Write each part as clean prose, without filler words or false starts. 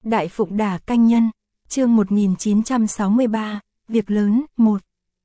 Đại Phụng Đà Canh Nhân, chương 1963, việc lớn, 1.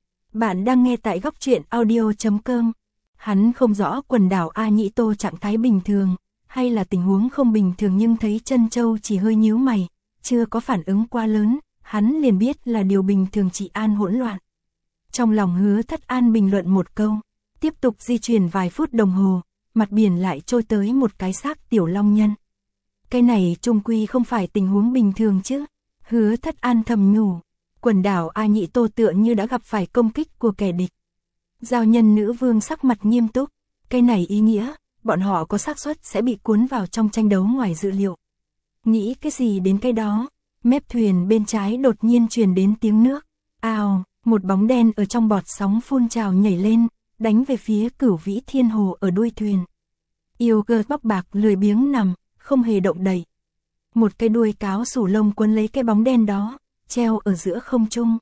Bạn đang nghe tại góc truyện audio.com. Hắn không rõ quần đảo A Nhĩ Tô trạng thái bình thường, hay là tình huống không bình thường, nhưng thấy Trân Châu chỉ hơi nhíu mày, chưa có phản ứng quá lớn, hắn liền biết là điều bình thường trị an hỗn loạn. Trong lòng Hứa Thất An bình luận một câu, tiếp tục di chuyển vài phút đồng hồ, mặt biển lại trôi tới một cái xác tiểu long nhân. Cái này chung quy không phải tình huống bình thường chứ. Hứa Thất An thầm nhủ, quần đảo A Nhĩ Tô tựa như đã gặp phải công kích của kẻ địch. Giao Nhân Nữ Vương sắc mặt nghiêm túc, cái này ý nghĩa, bọn họ có xác suất sẽ bị cuốn vào trong tranh đấu ngoài dự liệu. Nghĩ cái gì đến cái đó, mép thuyền bên trái đột nhiên truyền đến tiếng nước. Ào, một bóng đen ở trong bọt sóng phun trào nhảy lên, đánh về phía Cửu Vĩ Thiên Hồ ở đuôi thuyền. Yêu cơ bóc bạc lười biếng nằm, không hề động đậy. Một cái đuôi cáo sủ lông quấn lấy cái bóng đen đó, treo ở giữa không trung.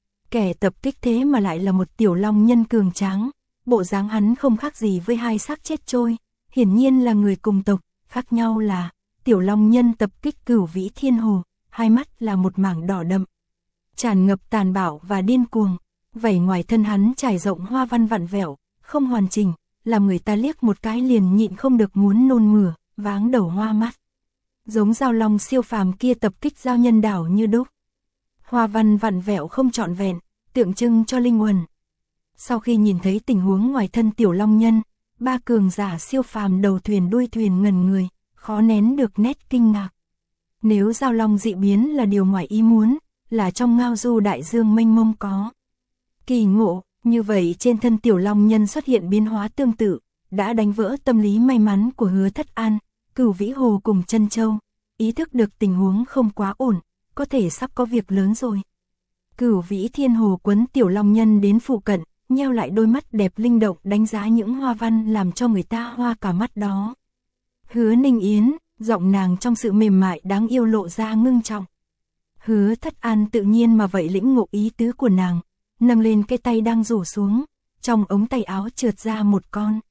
Kẻ tập kích thế mà lại là một tiểu long nhân cường tráng, bộ dáng hắn không khác gì với hai xác chết trôi, hiển nhiên là người cùng tộc, khác nhau là tiểu long nhân tập kích Cửu Vĩ Thiên Hồ, hai mắt là một mảng đỏ đậm, tràn ngập tàn bạo và điên cuồng, vảy ngoài thân hắn trải rộng hoa văn vặn vẹo, không hoàn chỉnh, làm người ta liếc một cái liền nhịn không được muốn nôn mửa, váng đầu hoa mắt. Giống giao long siêu phàm kia tập kích giao nhân đảo như đúc. Hoa văn vặn vẹo không trọn vẹn, tượng trưng cho linh hồn. Sau khi nhìn thấy tình huống ngoài thân tiểu long nhân, ba cường giả siêu phàm đầu thuyền đuôi thuyền ngẩn người, khó nén được nét kinh ngạc. Nếu giao long dị biến là điều ngoài ý muốn, là trong ngao du đại dương mênh mông có kỳ ngộ, như vậy trên thân tiểu long nhân xuất hiện biến hóa tương tự, đã đánh vỡ tâm lý may mắn của Hứa Thất An. Cửu Vĩ Hồ cùng Trân Châu ý thức được tình huống không quá ổn, có thể sắp có việc lớn rồi. Cửu Vĩ Thiên Hồ quấn tiểu long nhân đến phụ cận, nheo lại đôi mắt đẹp linh động đánh giá những hoa văn làm cho người ta hoa cả mắt đó. Hứa Ninh Yến, giọng nàng trong sự mềm mại đáng yêu lộ ra ngưng trọng. Hứa Thất An tự nhiên mà vậy lĩnh ngộ ý tứ của nàng, nâng lên cái tay đang rủ xuống, trong ống tay áo trượt ra một con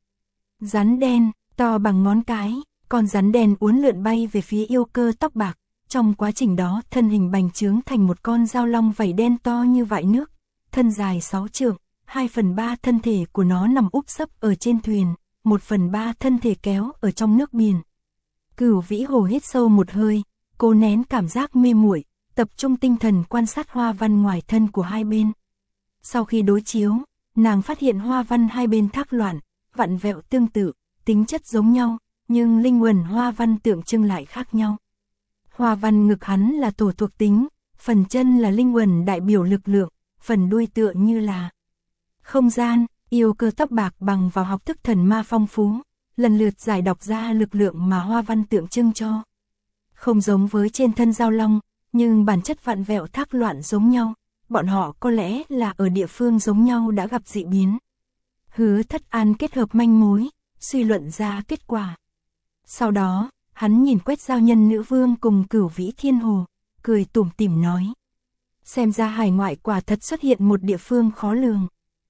rắn đen, to bằng ngón cái. Con rắn đen uốn lượn bay về phía yêu cơ tóc bạc, trong quá trình đó thân hình bành trướng thành một con dao long vảy đen to như vại nước, thân dài 6 trượng, 2/3 thân thể của nó nằm úp sấp ở trên thuyền, 1/3 thân thể kéo ở trong nước biển. Cửu Vĩ Hồ hít sâu một hơi, cố nén cảm giác mê muội, tập trung tinh thần quan sát hoa văn ngoài thân của hai bên. Sau khi đối chiếu, nàng phát hiện hoa văn hai bên thác loạn, vặn vẹo tương tự, tính chất giống nhau, nhưng linh hồn hoa văn tượng trưng lại khác nhau. Hoa văn ngực hắn là thổ thuộc tính, phần chân là linh hồn đại biểu lực lượng, phần đuôi tựa như là không gian. Yêu cơ tóc bạc bằng vào học thức thần ma phong phú, lần lượt giải đọc ra lực lượng mà hoa văn tượng trưng cho. Không giống với trên thân giao long, nhưng bản chất vặn vẹo thác loạn giống nhau, bọn họ có lẽ là ở địa phương giống nhau đã gặp dị biến. Hứa Thất An kết hợp manh mối, suy luận ra kết quả. Sau đó, hắn nhìn quét Giao Nhân Nữ Vương cùng Cửu Vĩ Thiên Hồ, cười tủm tỉm nói. Xem ra hải ngoại quả thật xuất hiện một địa phương khó lường.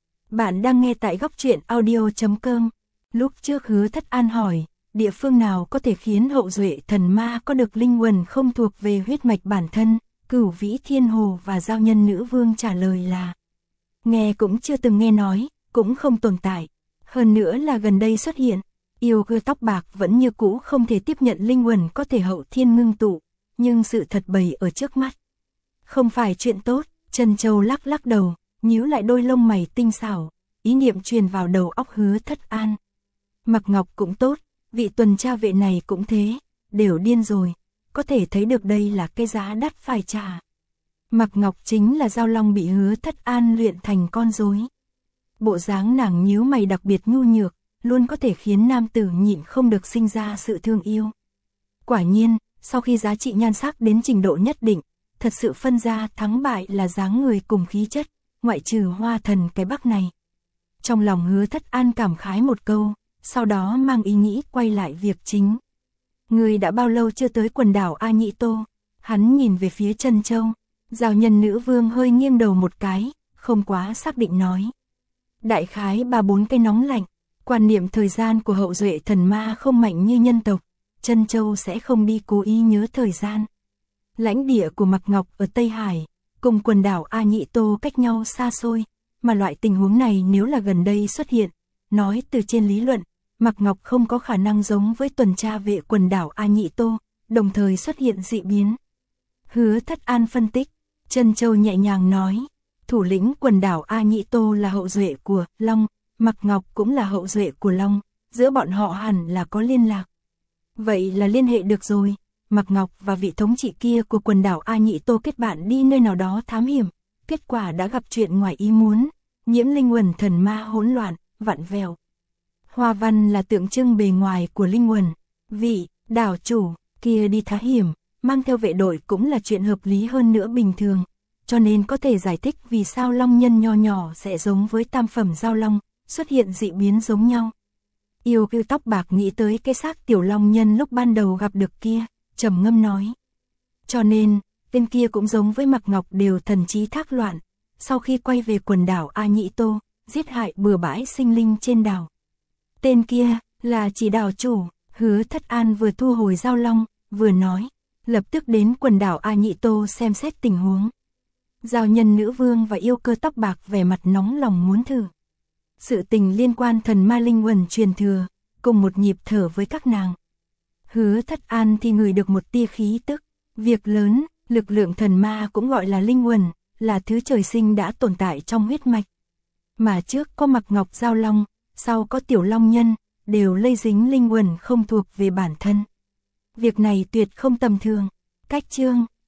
Bạn đang nghe tại góc truyện audio.com. Lúc trước Hứa Thất An hỏi, địa phương nào có thể khiến hậu duệ thần ma có được linh hồn không thuộc về huyết mạch bản thân, Cửu Vĩ Thiên Hồ và Giao Nhân Nữ Vương trả lời là nghe cũng chưa từng nghe nói, cũng không tồn tại. Hơn nữa là gần đây xuất hiện. Yêu cơ tóc bạc vẫn như cũ không thể tiếp nhận linh hồn có thể hậu thiên ngưng tụ, nhưng sự thật bày ở trước mắt không phải chuyện tốt. Trân Châu lắc lắc đầu, nhíu lại đôi lông mày tinh xảo, ý niệm truyền vào đầu óc Hứa Thất An. Mặc Ngọc cũng tốt, vị tuần tra vệ này cũng thế, đều điên rồi, có thể thấy được đây là cái giá đắt phải trả. Mặc Ngọc chính là giao long bị Hứa Thất An luyện thành con rối. Bộ dáng nàng nhíu mày đặc biệt nhu nhược, luôn có thể khiến nam tử nhịn không được sinh ra sự thương yêu. Quả nhiên, sau khi giá trị nhan sắc đến trình độ nhất định, thật sự phân ra thắng bại là dáng người cùng khí chất, ngoại trừ Hoa Thần cái bắc này. Trong lòng Hứa Thất An cảm khái một câu, sau đó mang ý nghĩ quay lại việc chính. Người đã bao lâu chưa tới quần đảo A Nhĩ Tô? Hắn nhìn về phía Trân Châu, Giao Nhân Nữ Vương hơi nghiêng đầu một cái, không quá xác định nói. Đại khái 3-4 cái nóng lạnh. Quan niệm thời gian của hậu duệ thần ma không mạnh như nhân tộc, Trân Châu sẽ không đi cố ý nhớ thời gian. Lãnh địa của Mạc Ngọc ở Tây Hải, cùng quần đảo A Nhĩ Tô cách nhau xa xôi, mà loại tình huống này nếu là gần đây xuất hiện, nói từ trên lý luận, Mạc Ngọc không có khả năng giống với tuần tra vệ quần đảo A Nhĩ Tô, đồng thời xuất hiện dị biến. Hứa Thất An phân tích, Trân Châu nhẹ nhàng nói, thủ lĩnh quần đảo A Nhĩ Tô là hậu duệ của Long, Mạc Ngọc cũng là hậu duệ của Long, giữa bọn họ hẳn là có liên lạc. Vậy là liên hệ được rồi, Mạc Ngọc và vị thống trị kia của quần đảo A Nhĩ Tô kết bạn đi nơi nào đó thám hiểm, kết quả đã gặp chuyện ngoài ý muốn, nhiễm linh quần thần ma hỗn loạn, vặn vẹo. Hoa văn là tượng trưng bề ngoài của linh quần, vị đảo chủ kia đi thám hiểm, mang theo vệ đội cũng là chuyện hợp lý hơn nữa bình thường, cho nên có thể giải thích vì sao long nhân nho nhỏ sẽ giống với tam phẩm giao long, xuất hiện dị biến giống nhau. Yêu Cư tóc bạc nghĩ tới cái xác tiểu long nhân lúc ban đầu gặp được kia, trầm ngâm nói. Cho nên, tên kia cũng giống với Mạc Ngọc đều thần trí thác loạn, sau khi quay về quần đảo A Nhĩ Tô, giết hại bừa bãi sinh linh trên đảo. Tên kia, là chỉ đảo chủ, Hứa Thất An vừa thu hồi giao long, vừa nói, lập tức đến quần đảo A Nhĩ Tô xem xét tình huống. Giao nhân nữ vương và yêu cơ tóc bạc vẻ mặt nóng lòng muốn thử. Sự tình liên quan thần ma linh quần truyền thừa, cùng một nhịp thở với các nàng. Hứa Thất An thì ngửi được một tia khí tức, việc lớn, lực lượng thần ma cũng gọi là linh quần, là thứ trời sinh đã tồn tại trong huyết mạch. Mà trước có Mạc Ngọc giao long, sau có tiểu long nhân, đều lây dính linh quần không thuộc về bản thân. Việc này tuyệt không tầm thường. Cách chương